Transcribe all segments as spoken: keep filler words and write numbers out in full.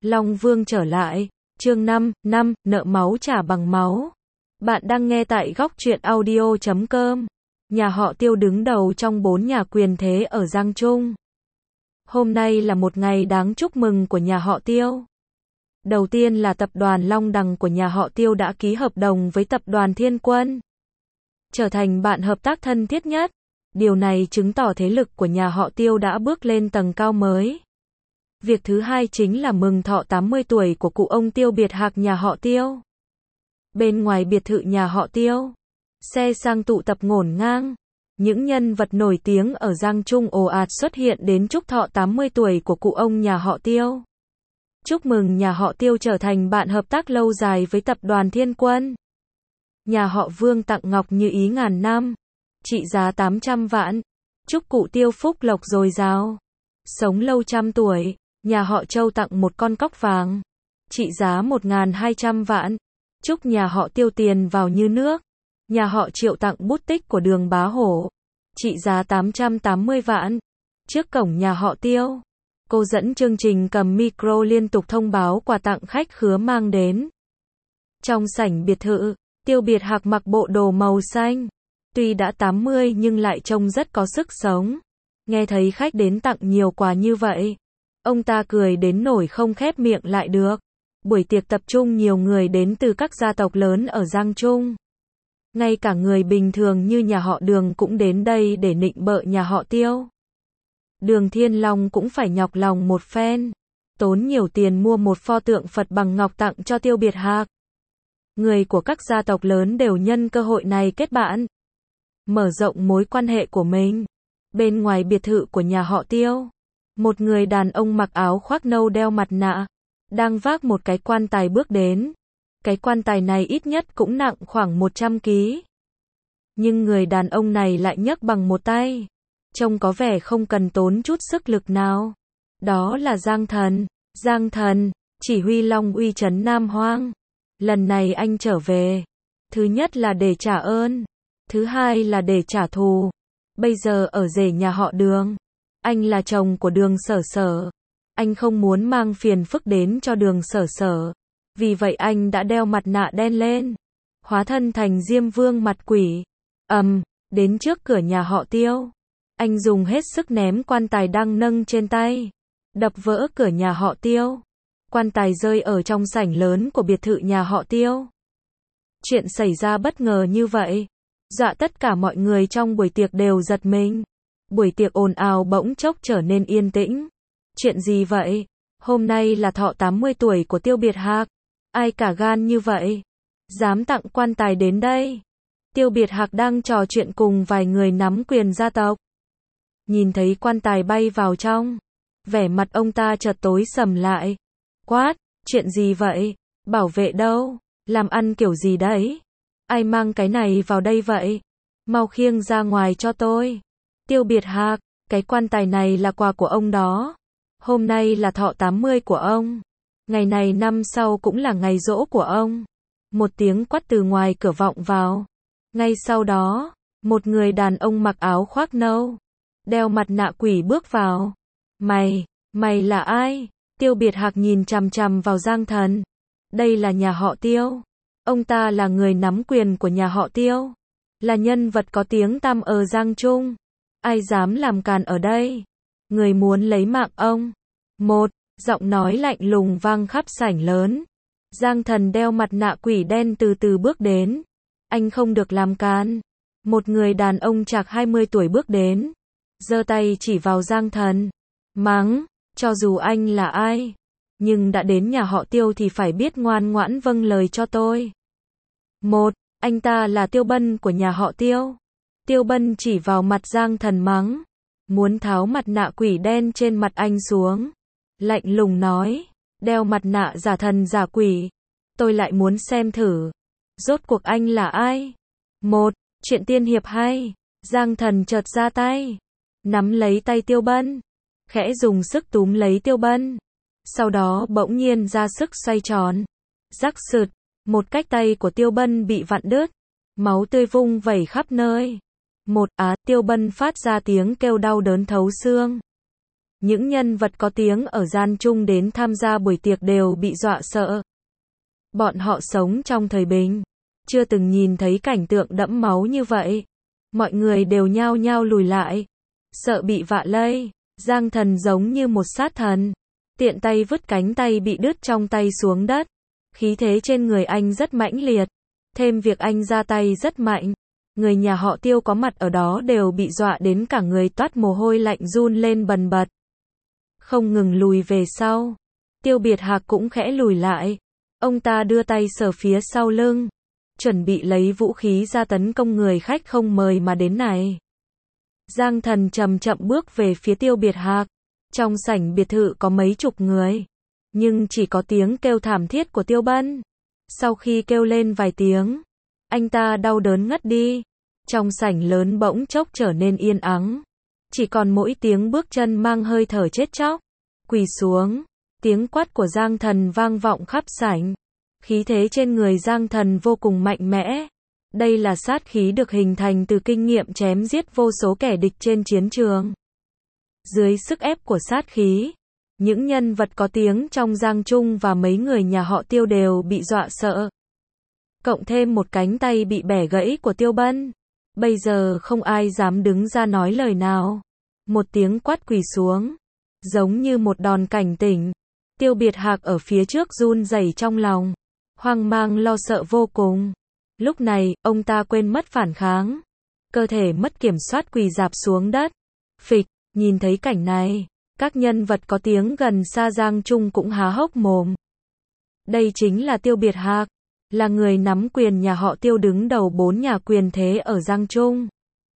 Long Vương trở lại, chương năm, năm, nợ máu trả bằng máu. Bạn đang nghe tại góc truyện audio chấm com. Nhà họ Tiêu đứng đầu trong bốn nhà quyền thế ở Giang Trung. Hôm nay là một ngày đáng chúc mừng của nhà họ Tiêu. Đầu tiên là tập đoàn Long Đằng của nhà họ Tiêu đã ký hợp đồng với tập đoàn Thiên Quân, trở thành bạn hợp tác thân thiết nhất. Điều này chứng tỏ thế lực của nhà họ Tiêu đã bước lên tầng cao mới. Việc thứ hai chính là mừng thọ tám mươi tuổi của cụ ông Tiêu Biệt Hạc nhà họ Tiêu. Bên ngoài biệt thự nhà họ Tiêu, xe sang tụ tập ngổn ngang. Những nhân vật nổi tiếng ở Giang Trung ồ ạt xuất hiện đến chúc thọ tám mươi tuổi của cụ ông nhà họ Tiêu. Chúc mừng nhà họ Tiêu trở thành bạn hợp tác lâu dài với tập đoàn Thiên Quân. Nhà họ Vương tặng ngọc như ý ngàn năm, trị giá tám trăm vạn. Chúc cụ Tiêu phúc lộc dồi dào, sống lâu trăm tuổi. Nhà họ Châu tặng một con cóc vàng, trị giá một nghìn hai trăm vạn. Chúc nhà họ Tiêu tiền vào như nước. Nhà họ Triệu tặng bút tích của Đường Bá Hổ, trị giá tám trăm tám mươi vạn. Trước cổng nhà họ Tiêu, cô dẫn chương trình cầm micro liên tục thông báo quà tặng khách khứa mang đến. Trong sảnh biệt thự, Tiêu Biệt Hạc mặc bộ đồ màu xanh. Tuy đã tám mươi nhưng lại trông rất có sức sống. Nghe thấy khách đến tặng nhiều quà như vậy, ông ta cười đến nổi không khép miệng lại được. Buổi tiệc tập trung nhiều người đến từ các gia tộc lớn ở Giang Trung. Ngay cả người bình thường như nhà họ Đường cũng đến đây để nịnh bợ nhà họ Tiêu. Đường Thiên Long cũng phải nhọc lòng một phen, tốn nhiều tiền mua một pho tượng Phật bằng ngọc tặng cho Tiêu Biệt Hạc. Người của các gia tộc lớn đều nhân cơ hội này kết bạn, mở rộng mối quan hệ của mình. Bên ngoài biệt thự của nhà họ Tiêu, một người đàn ông mặc áo khoác nâu đeo mặt nạ, đang vác một cái quan tài bước đến. Cái quan tài này ít nhất cũng nặng khoảng một trăm ki lô gam. Nhưng người đàn ông này lại nhấc bằng một tay, trông có vẻ không cần tốn chút sức lực nào. Đó là Giang Thần. Giang Thần, chỉ huy Long Uy trấn Nam Hoang. Lần này anh trở về, thứ nhất là để trả ơn, thứ hai là để trả thù. Bây giờ ở rể nhà họ Đường, anh là chồng của Đường Sở Sở. Anh không muốn mang phiền phức đến cho Đường Sở Sở. Vì vậy anh đã đeo mặt nạ đen lên, hóa thân thành Diêm Vương mặt quỷ. Ầm, um, đến trước cửa nhà họ Tiêu, anh dùng hết sức ném quan tài đang nâng trên tay, đập vỡ cửa nhà họ Tiêu. Quan tài rơi ở trong sảnh lớn của biệt thự nhà họ Tiêu. Chuyện xảy ra bất ngờ như vậy, dọa tất cả mọi người trong buổi tiệc đều giật mình. Buổi tiệc ồn ào bỗng chốc trở nên yên tĩnh. Chuyện gì vậy? Hôm nay là thọ tám mươi tuổi của Tiêu Biệt Hạc. Ai cả gan như vậy, dám tặng quan tài đến đây? Tiêu Biệt Hạc đang trò chuyện cùng vài người nắm quyền gia tộc. Nhìn thấy quan tài bay vào trong, vẻ mặt ông ta chợt tối sầm lại. Quát, chuyện gì vậy? Bảo vệ đâu? Làm ăn kiểu gì đấy? Ai mang cái này vào đây vậy? Mau khiêng ra ngoài cho tôi. Tiêu Biệt Hạc, cái quan tài này là quà của ông đó. Hôm nay là thọ tám mươi của ông. Ngày này năm sau cũng là ngày giỗ của ông. Một tiếng quát từ ngoài cửa vọng vào. Ngay sau đó, một người đàn ông mặc áo khoác nâu, đeo mặt nạ quỷ bước vào. Mày, mày là ai? Tiêu Biệt Hạc nhìn chằm chằm vào Giang Thần. Đây là nhà họ Tiêu. Ông ta là người nắm quyền của nhà họ Tiêu, là nhân vật có tiếng tăm ở Giang Trung. Ai dám làm càn ở đây? Người muốn lấy mạng ông. Một, giọng nói lạnh lùng vang khắp sảnh lớn. Giang Thần đeo mặt nạ quỷ đen từ từ bước đến. Anh không được làm càn. Một người đàn ông chạc hai mươi tuổi bước đến, giơ tay chỉ vào Giang Thần, mắng, cho dù anh là ai, nhưng đã đến nhà họ Tiêu thì phải biết ngoan ngoãn vâng lời cho tôi. Một, anh ta là Tiêu Bân của nhà họ Tiêu. Tiêu Bân chỉ vào mặt Giang Thần mắng, muốn tháo mặt nạ quỷ đen trên mặt anh xuống. Lạnh lùng nói, đeo mặt nạ giả thần giả quỷ, tôi lại muốn xem thử, rốt cuộc anh là ai? Một, chuyện tiên hiệp hay. Giang Thần chợt ra tay, nắm lấy tay Tiêu Bân, khẽ dùng sức túm lấy Tiêu Bân, sau đó bỗng nhiên ra sức xoay tròn. Rắc sượt, một cách tay của Tiêu Bân bị vặn đứt, máu tươi vung vẩy khắp nơi. Một á, Tiêu Bân phát ra tiếng kêu đau đớn thấu xương. Những nhân vật có tiếng ở Giang Trung đến tham gia buổi tiệc đều bị dọa sợ. Bọn họ sống trong thời bình, chưa từng nhìn thấy cảnh tượng đẫm máu như vậy. Mọi người đều nhao nhao lùi lại, sợ bị vạ lây. Giang Thần giống như một sát thần, tiện tay vứt cánh tay bị đứt trong tay xuống đất. Khí thế trên người anh rất mãnh liệt, thêm việc anh ra tay rất mạnh. Người nhà họ Tiêu có mặt ở đó đều bị dọa đến cả người toát mồ hôi lạnh run lên bần bật. Không ngừng lùi về sau. Tiêu Biệt Hạc cũng khẽ lùi lại. Ông ta đưa tay sờ phía sau lưng, chuẩn bị lấy vũ khí ra tấn công người khách không mời mà đến này. Giang Thần chậm chậm bước về phía Tiêu Biệt Hạc. Trong sảnh biệt thự có mấy chục người, nhưng chỉ có tiếng kêu thảm thiết của Tiêu Bân. Sau khi kêu lên vài tiếng, anh ta đau đớn ngất đi. Trong sảnh lớn bỗng chốc trở nên yên ắng, chỉ còn mỗi tiếng bước chân mang hơi thở chết chóc. Quỳ xuống. Tiếng quát của Giang Thần vang vọng khắp sảnh. Khí thế trên người Giang Thần vô cùng mạnh mẽ. Đây là sát khí được hình thành từ kinh nghiệm chém giết vô số kẻ địch trên chiến trường. Dưới sức ép của sát khí, những nhân vật có tiếng trong Giang Trung và mấy người nhà họ Tiêu đều bị dọa sợ. Cộng thêm một cánh tay bị bẻ gãy của Tiêu Bân, bây giờ không ai dám đứng ra nói lời nào. Một tiếng quát quỳ xuống, giống như một đòn cảnh tỉnh. Tiêu Biệt Hạc ở phía trước run rẩy trong lòng, hoang mang lo sợ vô cùng. Lúc này, ông ta quên mất phản kháng, cơ thể mất kiểm soát quỳ rạp xuống đất. Phịch, nhìn thấy cảnh này, các nhân vật có tiếng gần xa Giang Trung cũng há hốc mồm. Đây chính là Tiêu Biệt Hạc, là người nắm quyền nhà họ Tiêu đứng đầu bốn nhà quyền thế ở Giang Trung.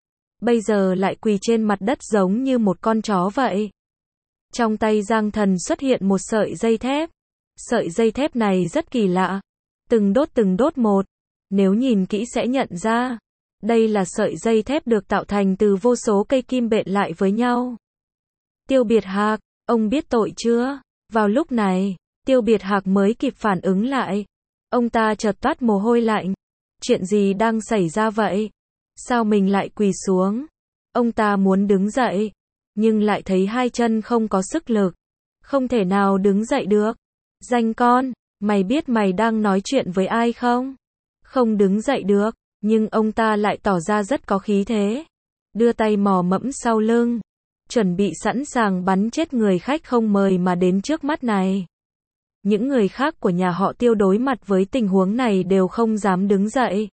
Bây giờ lại quỳ trên mặt đất giống như một con chó vậy. Trong tay Giang Thần xuất hiện một sợi dây thép. Sợi dây thép này rất kỳ lạ, từng đốt từng đốt một. Nếu nhìn kỹ sẽ nhận ra, đây là sợi dây thép được tạo thành từ vô số cây kim bện lại với nhau. Tiêu Biệt Hạc, ông biết tội chưa? Vào lúc này, Tiêu Biệt Hạc mới kịp phản ứng lại. Ông ta chợt toát mồ hôi lạnh. Chuyện gì đang xảy ra vậy? Sao mình lại quỳ xuống? Ông ta muốn đứng dậy, nhưng lại thấy hai chân không có sức lực, không thể nào đứng dậy được. Danh con, mày biết mày đang nói chuyện với ai không? Không đứng dậy được, nhưng ông ta lại tỏ ra rất có khí thế. Đưa tay mò mẫm sau lưng, chuẩn bị sẵn sàng bắn chết người khách không mời mà đến trước mắt này. Những người khác của nhà họ Tiêu đối mặt với tình huống này đều không dám đứng dậy.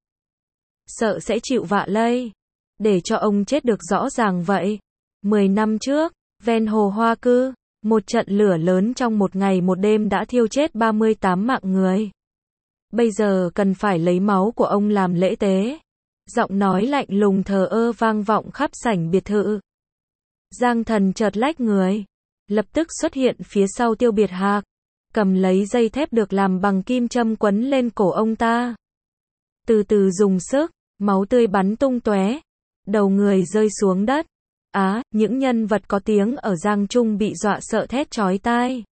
Sợ sẽ chịu vạ lây. Để cho ông chết được rõ ràng vậy. Mười năm trước, ven hồ Hoa Cư, một trận lửa lớn trong một ngày một đêm đã thiêu chết ba mươi tám mạng người. Bây giờ cần phải lấy máu của ông làm lễ tế. Giọng nói lạnh lùng thờ ơ vang vọng khắp sảnh biệt thự. Giang Thần chợt lách người, lập tức xuất hiện phía sau Tiêu Biệt Hạc, cầm lấy dây thép được làm bằng kim châm quấn lên cổ ông ta. Từ từ dùng sức, máu tươi bắn tung tóe, đầu người rơi xuống đất. Á, những nhân vật có tiếng ở Giang Trung bị dọa sợ thét chói tai.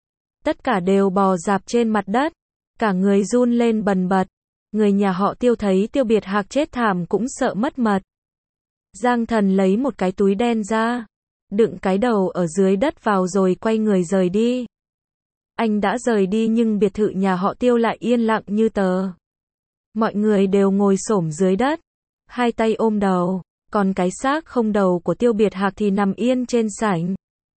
Tất cả đều bò rạp trên mặt đất, cả người run lên bần bật. Người nhà họ Tiêu thấy Tiêu Biệt Hạc chết thảm cũng sợ mất mật. Giang Thần lấy một cái túi đen ra, đựng cái đầu ở dưới đất vào rồi quay người rời đi. Anh đã rời đi nhưng biệt thự nhà họ Tiêu lại yên lặng như tờ. Mọi người đều ngồi xổm dưới đất, hai tay ôm đầu, còn cái xác không đầu của Tiêu Biệt Hạc thì nằm yên trên sảnh.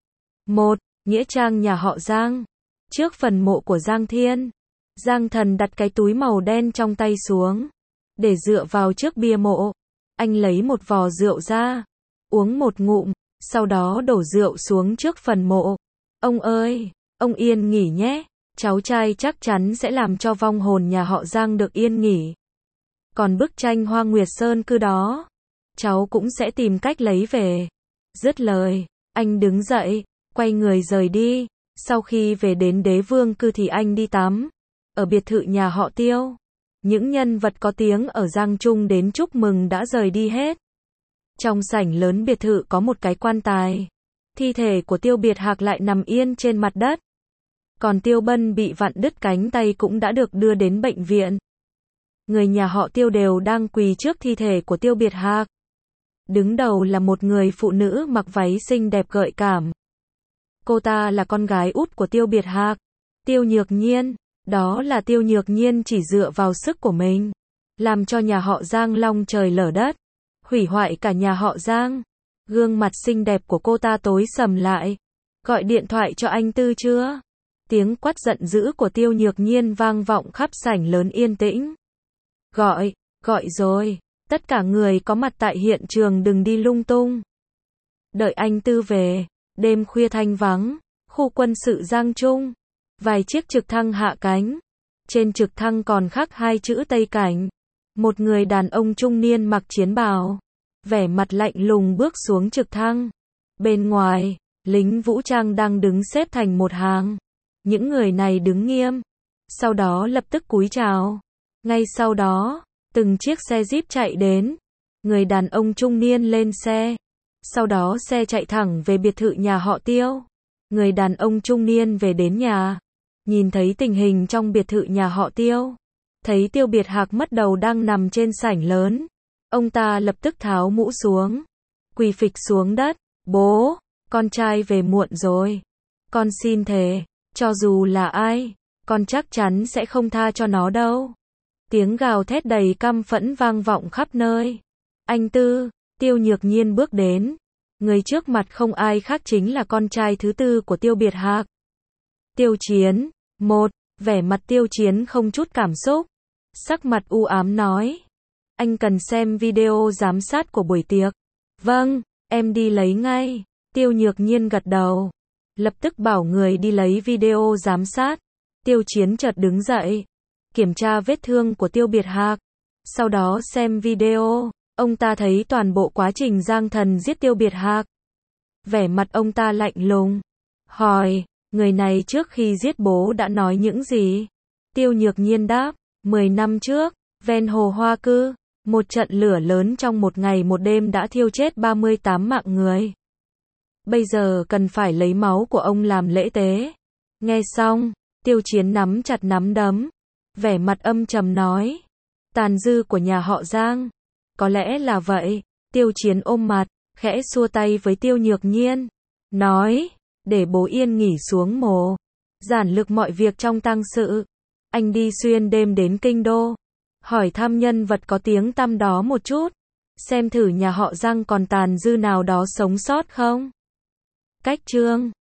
Một, nghĩa trang nhà họ Giang. Trước phần mộ của Giang Thiên, Giang Thần đặt cái túi màu đen trong tay xuống, để dựa vào trước bia mộ. Anh lấy một vò rượu ra, uống một ngụm, sau đó đổ rượu xuống trước phần mộ. Ông ơi, ông yên nghỉ nhé, cháu trai chắc chắn sẽ làm cho vong hồn nhà họ Giang được yên nghỉ. Còn bức tranh Hoa Nguyệt Sơn cư đó, cháu cũng sẽ tìm cách lấy về. Dứt lời, anh đứng dậy, quay người rời đi. Sau khi về đến Đế Vương cư thì anh đi tắm. Ở biệt thự nhà họ Tiêu, những nhân vật có tiếng ở Giang Trung đến chúc mừng đã rời đi hết. Trong sảnh lớn biệt thự có một cái quan tài. Thi thể của Tiêu Biệt Hạc lại nằm yên trên mặt đất. Còn Tiêu Bân bị vặn đứt cánh tay cũng đã được đưa đến bệnh viện. Người nhà họ Tiêu đều đang quỳ trước thi thể của Tiêu Biệt Hạc. Đứng đầu là một người phụ nữ mặc váy xinh đẹp gợi cảm. Cô ta là con gái út của Tiêu Biệt Hạc, Tiêu Nhược Nhiên. Đó là Tiêu Nhược Nhiên chỉ dựa vào sức của mình, làm cho nhà họ Giang long trời lở đất, hủy hoại cả nhà họ Giang. Gương mặt xinh đẹp của cô ta tối sầm lại. Gọi điện thoại cho anh Tư chưa? Tiếng quát giận dữ của Tiêu Nhược Nhiên vang vọng khắp sảnh lớn yên tĩnh. Gọi, gọi rồi. Tất cả người có mặt tại hiện trường đừng đi lung tung. Đợi anh Tư về. Đêm khuya thanh vắng, khu quân sự Giang Trung. Vài chiếc trực thăng hạ cánh. Trên trực thăng còn khắc hai chữ Tây Cảnh. Một người đàn ông trung niên mặc chiến bào, vẻ mặt lạnh lùng bước xuống trực thăng. Bên ngoài, lính vũ trang đang đứng xếp thành một hàng. Những người này đứng nghiêm, sau đó lập tức cúi chào. Ngay sau đó, từng chiếc xe Jeep chạy đến. Người đàn ông trung niên lên xe. Sau đó xe chạy thẳng về biệt thự nhà họ Tiêu. Người đàn ông trung niên về đến nhà, nhìn thấy tình hình trong biệt thự nhà họ Tiêu. Thấy Tiêu Biệt Hạc mất đầu đang nằm trên sảnh lớn. Ông ta lập tức tháo mũ xuống, quỳ phịch xuống đất. Bố, con trai về muộn rồi. Con xin thề, cho dù là ai, con chắc chắn sẽ không tha cho nó đâu. Tiếng gào thét đầy căm phẫn vang vọng khắp nơi. Anh Tư, Tiêu Nhược Nhiên bước đến. Người trước mặt không ai khác chính là con trai thứ tư của Tiêu Biệt Hạc. Tiêu Chiến. Một, vẻ mặt Tiêu Chiến không chút cảm xúc. Sắc mặt u ám nói. Anh cần xem video giám sát của buổi tiệc. Vâng, em đi lấy ngay. Tiêu Nhược Nhiên gật đầu. Lập tức bảo người đi lấy video giám sát. Tiêu Chiến chợt đứng dậy. Kiểm tra vết thương của Tiêu Biệt Hạc. Sau đó xem video. Ông ta thấy toàn bộ quá trình Giang Thần giết Tiêu Biệt Hạc. Vẻ mặt ông ta lạnh lùng. Hỏi, người này trước khi giết bố đã nói những gì? Tiêu Nhược Nhiên đáp, mười năm trước, ven hồ Hoa Cư, một trận lửa lớn trong một ngày một đêm đã thiêu chết ba mươi tám mạng người. Bây giờ cần phải lấy máu của ông làm lễ tế. Nghe xong, Tiêu Chiến nắm chặt nắm đấm, vẻ mặt âm trầm nói, tàn dư của nhà họ Giang. Có lẽ là vậy. Tiêu Chiến ôm mặt, khẽ xua tay với Tiêu Nhược Nhiên, nói, để bố yên nghỉ xuống mồ, giản lược mọi việc trong tang sự. Anh đi xuyên đêm đến kinh đô, hỏi thăm nhân vật có tiếng tăm đó một chút, xem thử nhà họ Giang còn tàn dư nào đó sống sót không. Cách chương